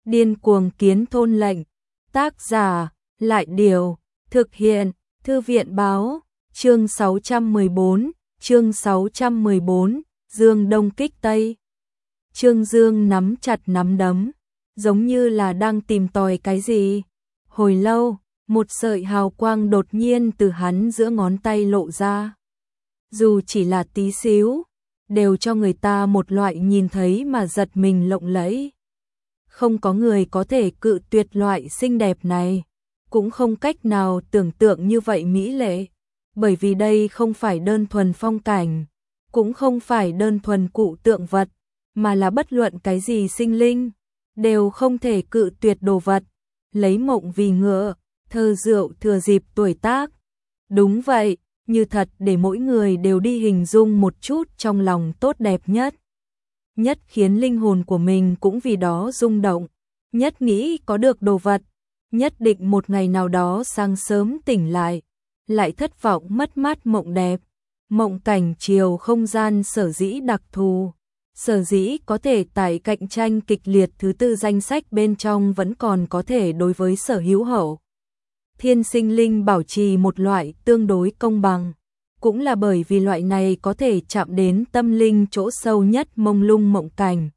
Điên cuồng kiến thôn lệnh. Tác giả, Lại Điều. Thực hiện, Thư viện Báo. Chương 614, Dương Đông kích Tây. Trương Dương nắm chặt nắm đấm, giống như là đang tìm tòi cái gì. Hồi lâu, một sợi hào quang đột nhiên từ hắn giữa ngón tay lộ ra. Dù chỉ là tí xíu, đều cho người ta một loại nhìn thấy mà giật mình lộng lẫy. Không có người có thể cự tuyệt loại xinh đẹp này, cũng không cách nào tưởng tượng như vậy mỹ lệ, bởi vì đây không phải đơn thuần phong cảnh, cũng không phải đơn thuần cụ tượng vật, mà là bất luận cái gì sinh linh, đều không thể cự tuyệt đồ vật. Lấy mộng vì ngựa, thơ rượu thừa dịp tuổi tác. Đúng vậy, như thật để mỗi người đều đi hình dung một chút trong lòng tốt đẹp nhất. Nhất khiến linh hồn của mình cũng vì đó rung động, nhất nghĩ có được đồ vật, nhất định một ngày nào đó sáng sớm tỉnh lại thất vọng mất mát mộng đẹp. Mộng cảnh chiều không gian sở dĩ đặc thù, sở dĩ có thể tại cạnh tranh kịch liệt thứ tư danh sách bên trong vẫn còn có thể đối với sở hữu hậu thiên sinh linh bảo trì một loại tương đối công bằng, cũng là bởi vì loại này có thể chạm đến tâm linh chỗ sâu nhất mông lung mộng cảnh.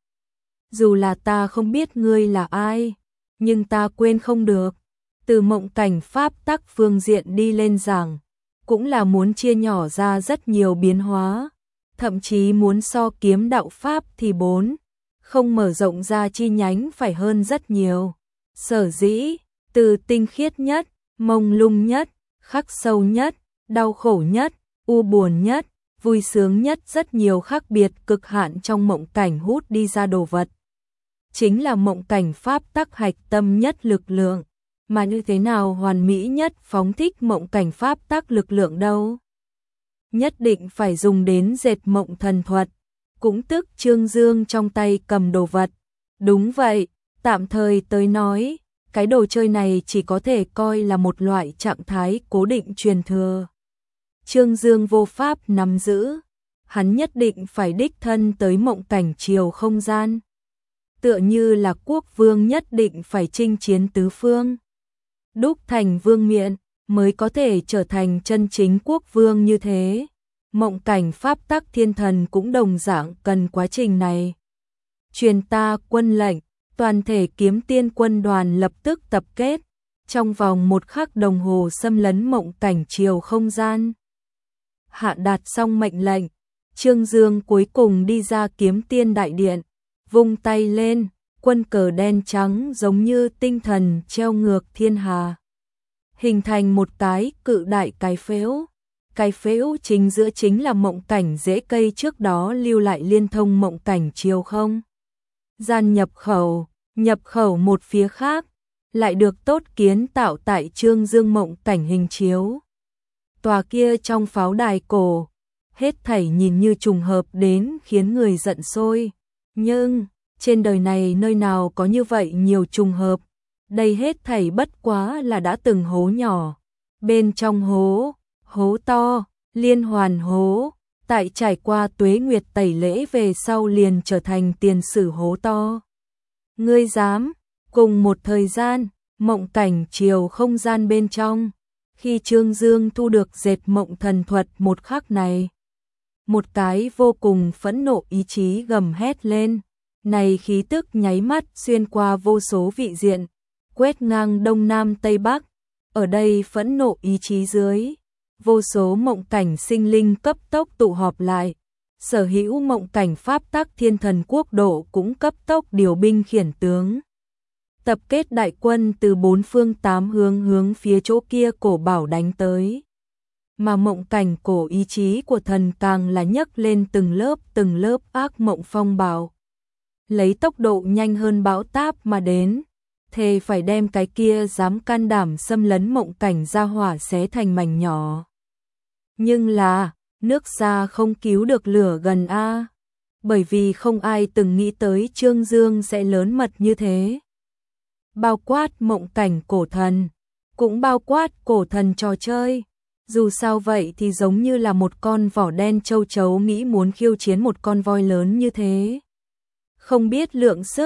Dù là ta không biết ngươi là ai, nhưng ta quên không được, từ mộng cảnh pháp tắc phương diện đi lên giảng, cũng là muốn chia nhỏ ra rất nhiều biến hóa, thậm chí muốn so kiếm đạo pháp thì không mở rộng ra chi nhánh phải hơn rất nhiều. Sở dĩ, từ tinh khiết nhất, mông lung nhất, khắc sâu nhất, đau khổ nhất, u buồn nhất, vui sướng nhất, rất nhiều khác biệt cực hạn trong mộng cảnh hút đi ra đồ vật. Chính là mộng cảnh pháp tắc hạch tâm nhất lực lượng, mà như thế nào hoàn mỹ nhất phóng thích mộng cảnh pháp tắc lực lượng đâu? Nhất định phải dùng đến dệt mộng thần thuật, cũng tức Trương Dương trong tay cầm đồ vật. Đúng vậy, tạm thời tới nói, cái đồ chơi này chỉ có thể coi là một loại trạng thái cố định truyền thừa. Trương Dương vô pháp nắm giữ, hắn nhất định phải đích thân tới mộng cảnh chiều không gian. Tựa như là quốc vương nhất định phải chinh chiến tứ phương, đúc thành vương miện, mới có thể trở thành chân chính quốc vương như thế. Mộng cảnh pháp tắc thiên thần cũng đồng dạng cần quá trình này. Truyền ta quân lệnh, toàn thể kiếm tiên quân đoàn lập tức tập kết, trong vòng 1 khắc đồng hồ xâm lấn mộng cảnh chiều không gian. Hạ đạt xong mệnh lệnh, Trương Dương cuối cùng đi ra kiếm tiên đại điện, vung tay lên, quân cờ đen trắng giống như tinh thần treo ngược thiên hà, hình thành một cái cự đại cái phễu. Cái phễu chính giữa chính là mộng cảnh rễ cây trước đó lưu lại liên thông mộng cảnh chiều không gian nhập khẩu một phía khác, lại được tốt kiến tạo tại Trương Dương mộng cảnh hình chiếu. Tòa kia trong pháo đài cổ, hết thảy nhìn như trùng hợp đến khiến người giận sôi, nhưng trên đời này nơi nào có như vậy nhiều trùng hợp, đây hết thảy bất quá là đã từng hố nhỏ, bên trong hố to, liên hoàn hố, tại trải qua tuế nguyệt tẩy lễ về sau liền trở thành tiền sử hố to. Ngươi dám, cùng một thời gian, mộng cảnh chiều không gian bên trong, khi Trương Dương thu được dệt mộng thần thuật một khắc này, một cái vô cùng phẫn nộ ý chí gầm hét lên, này khí tức nháy mắt xuyên qua vô số vị diện, quét ngang đông nam tây bắc, ở đây phẫn nộ ý chí dưới, vô số mộng cảnh sinh linh cấp tốc tụ họp lại, sở hữu mộng cảnh pháp tắc thiên thần quốc độ cũng cấp tốc điều binh khiển tướng. Tập kết đại quân từ 4 phương 8 hướng phía chỗ kia cổ bảo đánh tới. Mà mộng cảnh cổ ý chí của thần càng là nhấc lên từng lớp ác mộng phong bạo. Lấy tốc độ nhanh hơn bão táp mà đến, thề phải đem cái kia dám can đảm xâm lấn mộng cảnh ra hỏa xé thành mảnh nhỏ. Nhưng là, nước xa không cứu được lửa gần a, bởi vì không ai từng nghĩ tới Trương Dương sẽ lớn mật như thế. Bao quát mộng cảnh cổ thần, cũng bao quát cổ thần trò chơi. Dù sao vậy thì giống như là một con vỏ đen châu chấu nghĩ muốn khiêu chiến một con voi lớn như thế. Không biết lượng sức,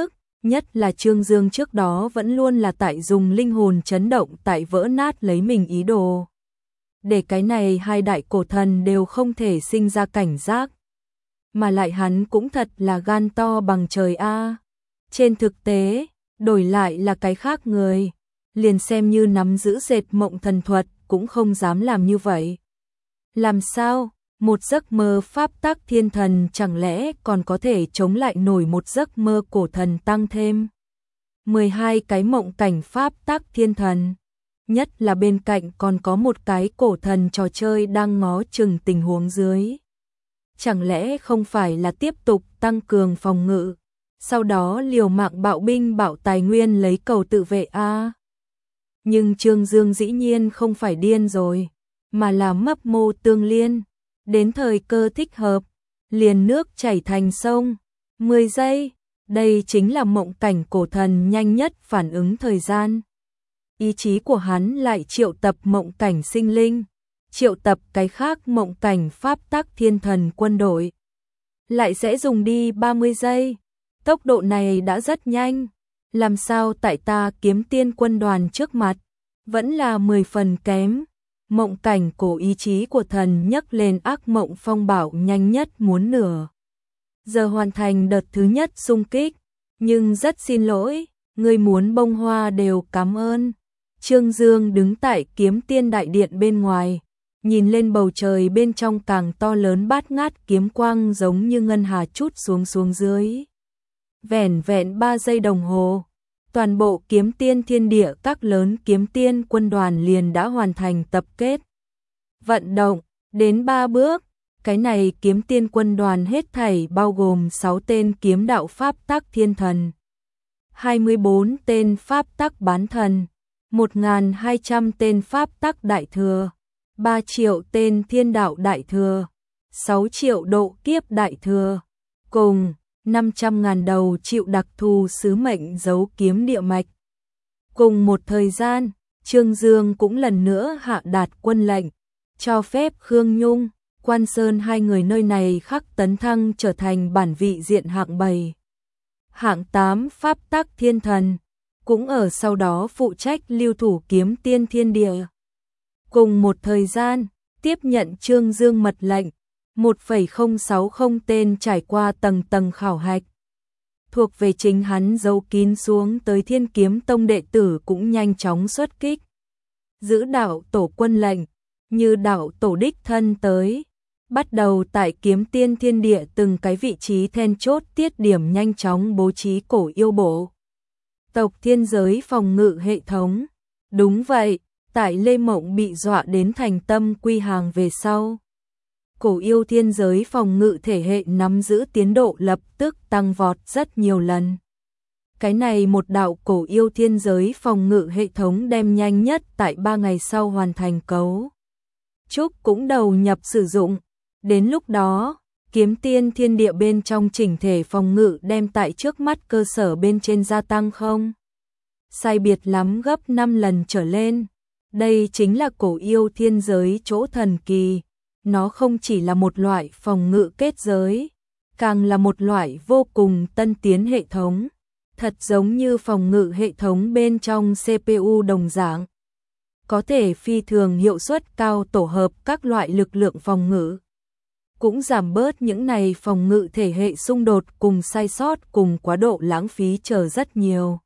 Nhất là Trương Dương trước đó vẫn luôn là tại dùng linh hồn chấn động tại vỡ nát lấy mình ý đồ. Để cái này hai đại cổ thần đều không thể sinh ra cảnh giác. Mà lại hắn cũng thật là gan to bằng trời a. Trên thực tế, đổi lại là cái khác người, liền xem như nắm giữ dệt mộng thần thuật cũng không dám làm như vậy. Làm sao? Một giấc mơ pháp tắc thiên thần chẳng lẽ còn có thể chống lại nổi một giấc mơ cổ thần tăng thêm 12 cái mộng cảnh pháp tắc thiên thần. Nhất là bên cạnh còn có một cái cổ thần trò chơi đang ngó chừng tình huống dưới. Chẳng lẽ không phải là tiếp tục tăng cường phòng ngự, sau đó liều mạng bạo binh bạo tài nguyên lấy cầu tự vệ a? Nhưng Trương Dương dĩ nhiên không phải điên rồi, mà là mấp mô tương liên. Đến thời cơ thích hợp, liền nước chảy thành sông. 10 giây, đây chính là mộng cảnh cổ thần nhanh nhất phản ứng thời gian. Ý chí của hắn lại triệu tập mộng cảnh sinh linh, triệu tập cái khác mộng cảnh pháp tắc thiên thần quân đội. Lại sẽ dùng đi 30 giây, tốc độ này đã rất nhanh. Làm sao tại ta kiếm tiên quân đoàn trước mặt, vẫn là 10 phần kém. Mộng cảnh cổ ý chí của thần nhấc lên ác mộng phong bạo nhanh nhất muốn nửa giờ hoàn thành đợt thứ nhất xung kích. Nhưng rất xin lỗi, người muốn bông hoa đều cảm ơn. Trương Dương đứng tại kiếm tiên đại điện bên ngoài, nhìn lên bầu trời bên trong càng to lớn bát ngát kiếm quang giống như ngân hà trút xuống dưới. Vẻn vẹn 3 giây đồng hồ, toàn bộ kiếm tiên thiên địa các lớn kiếm tiên quân đoàn liền đã hoàn thành tập kết. Vận động, đến 3 bước, cái này kiếm tiên quân đoàn hết thảy bao gồm 6 tên kiếm đạo pháp tắc thiên thần, 24 tên pháp tắc bán thần, 1.200 tên pháp tắc đại thừa, 3 triệu tên thiên đạo đại thừa, 6 triệu độ kiếp đại thừa, cùng 500.000 đầu chịu đặc thù sứ mệnh giấu kiếm địa mạch. Cùng một thời gian, Trương Dương cũng lần nữa hạ đạt quân lệnh, cho phép Khương Nhung, Quan Sơn hai người nơi này khắc tấn thăng trở thành bản vị diện hạng 7. Hạng 8 pháp tắc thiên thần, cũng ở sau đó phụ trách lưu thủ kiếm tiên thiên địa. Cùng một thời gian, tiếp nhận Trương Dương mật lệnh, 1,060 tên trải qua tầng tầng khảo hạch. Thuộc về chính hắn giấu kín xuống tới Thiên Kiếm Tông đệ tử cũng nhanh chóng xuất kích. Giữ đạo tổ quân lệnh, như đạo tổ đích thân tới. Bắt đầu tại kiếm tiên thiên địa từng cái vị trí then chốt tiết điểm nhanh chóng bố trí cổ yêu bộ. Tộc thiên giới phòng ngự hệ thống. Đúng vậy, tại Lê Mộng bị dọa đến thành tâm quy hàng về sau. Cổ yêu thiên giới phòng ngự thể hệ nắm giữ tiến độ lập tức tăng vọt rất nhiều lần. Cái này một đạo cổ yêu thiên giới phòng ngự hệ thống đem nhanh nhất tại 3 ngày sau hoàn thành cấu trúc cũng đầu nhập sử dụng. Đến lúc đó, kiếm tiên thiên địa bên trong chỉnh thể phòng ngự đem tại trước mắt cơ sở bên trên gia tăng không? Sai biệt lắm gấp 5 lần trở lên. Đây chính là cổ yêu thiên giới chỗ thần kỳ. Nó không chỉ là một loại phòng ngự kết giới, càng là một loại vô cùng tân tiến hệ thống. Thật giống như phòng ngự hệ thống bên trong CPU đồng dạng. Có thể phi thường hiệu suất cao tổ hợp các loại lực lượng phòng ngự. Cũng giảm bớt những này phòng ngự thể hệ xung đột cùng sai sót cùng quá độ lãng phí chờ rất nhiều.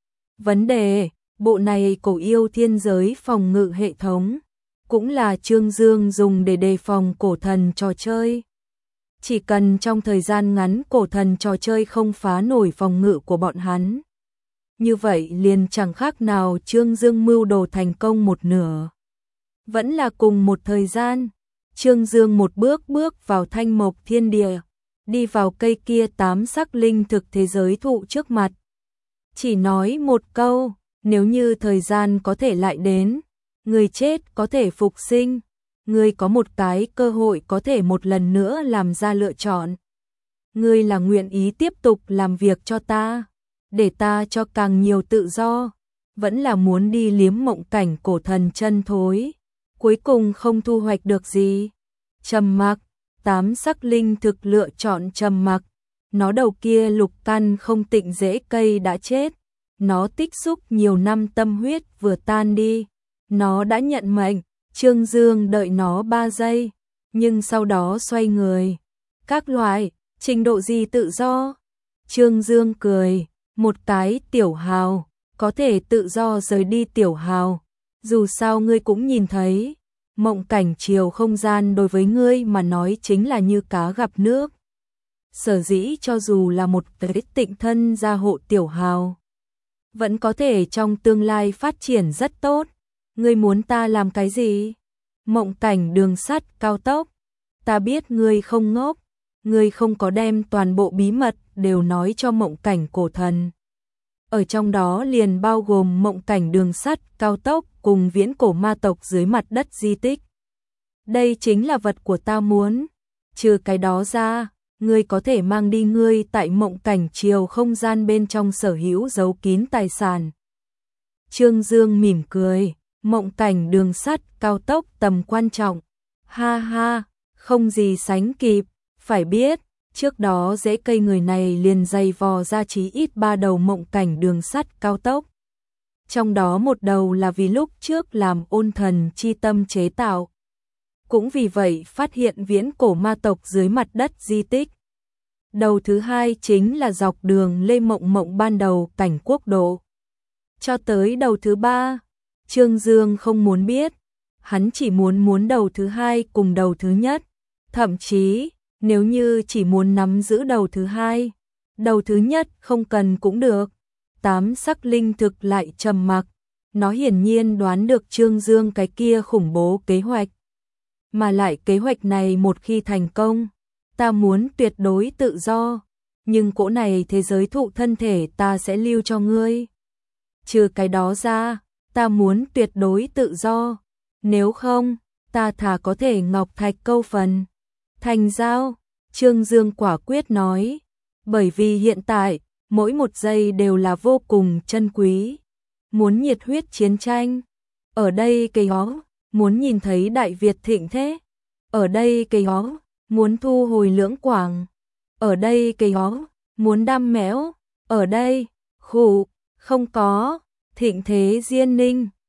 Vấn đề, bộ này cổ yêu thiên giới phòng ngự hệ thống, cũng là Trương Dương dùng để đề phòng cổ thần trò chơi. Chỉ cần trong thời gian ngắn cổ thần trò chơi không phá nổi phòng ngự của bọn hắn. Như vậy liền chẳng khác nào Trương Dương mưu đồ thành công một nửa. Vẫn là cùng một thời gian, Trương Dương một bước bước vào thanh mộc thiên địa, đi vào cây kia 8 sắc linh thực thế giới thụ trước mặt. Chỉ nói một câu, nếu như thời gian có thể lại đến, người chết có thể phục sinh, người có một cái cơ hội có thể một lần nữa làm ra lựa chọn. Người là nguyện ý tiếp tục làm việc cho ta, để ta cho càng nhiều tự do, vẫn là muốn đi liếm mộng cảnh cổ thần chân thối, cuối cùng không thu hoạch được gì. Trầm mặc, 8 sắc linh thực lựa chọn trầm mặc, nó đầu kia lục căn không tịnh rễ cây đã chết, nó tích xúc nhiều năm tâm huyết vừa tan đi, nó đã nhận mệnh, Trương Dương đợi nó 3 giây, nhưng sau đó xoay người. Các loại, trình độ gì tự do? Trương Dương cười, một cái tiểu hào, có thể tự do rời đi tiểu hào, dù sao ngươi cũng nhìn thấy, mộng cảnh chiều không gian đối với ngươi mà nói chính là như cá gặp nước. Sở dĩ cho dù là một cái tịnh thân gia hộ tiểu hào, vẫn có thể trong tương lai phát triển rất tốt. Ngươi muốn ta làm cái gì? Mộng cảnh đường sắt cao tốc. Ta biết ngươi không ngốc, ngươi không có đem toàn bộ bí mật đều nói cho mộng cảnh cổ thần. Ở trong đó liền bao gồm mộng cảnh đường sắt cao tốc cùng viễn cổ ma tộc dưới mặt đất di tích. Đây chính là vật của ta muốn. Trừ cái đó ra, ngươi có thể mang đi ngươi tại mộng cảnh chiều không gian bên trong sở hữu giấu kín tài sản. Trương Dương mỉm cười, mộng cảnh đường sắt cao tốc tầm quan trọng. Ha ha, không gì sánh kịp, phải biết, trước đó rễ cây người này liền dày vò ra chí ít 3 đầu mộng cảnh đường sắt cao tốc. Trong đó một đầu là vì lúc trước làm ôn thần chi tâm chế tạo. Cũng vì vậy phát hiện viễn cổ ma tộc dưới mặt đất di tích. Đầu thứ hai chính là dọc đường Lê Mộng Mộng ban đầu cảnh quốc độ. Cho tới đầu thứ ba, Trương Dương không muốn biết, hắn chỉ muốn đầu thứ hai cùng đầu thứ nhất. Thậm chí, nếu như chỉ muốn nắm giữ đầu thứ hai, đầu thứ nhất không cần cũng được. Tám sắc linh thực lại trầm mặc, nó hiển nhiên đoán được Trương Dương cái kia khủng bố kế hoạch. Mà lại kế hoạch này một khi thành công, ta muốn tuyệt đối tự do, nhưng cỗ này thế giới thụ thân thể ta sẽ lưu cho ngươi. Trừ cái đó ra, ta muốn tuyệt đối tự do, nếu không, ta thà có thể ngọc thạch câu phần. Thành giao, Trương Dương quả quyết nói, bởi vì hiện tại, mỗi một giây đều là vô cùng chân quý. Muốn nhiệt huyết chiến tranh, ở đây cây ó, muốn nhìn thấy Đại Việt thịnh thế, ở đây cây ó, muốn thu hồi Lưỡng Quảng, ở đây cây ó, muốn đam mẽo, ở đây, khủ, không có, thịnh thế Diên Ninh,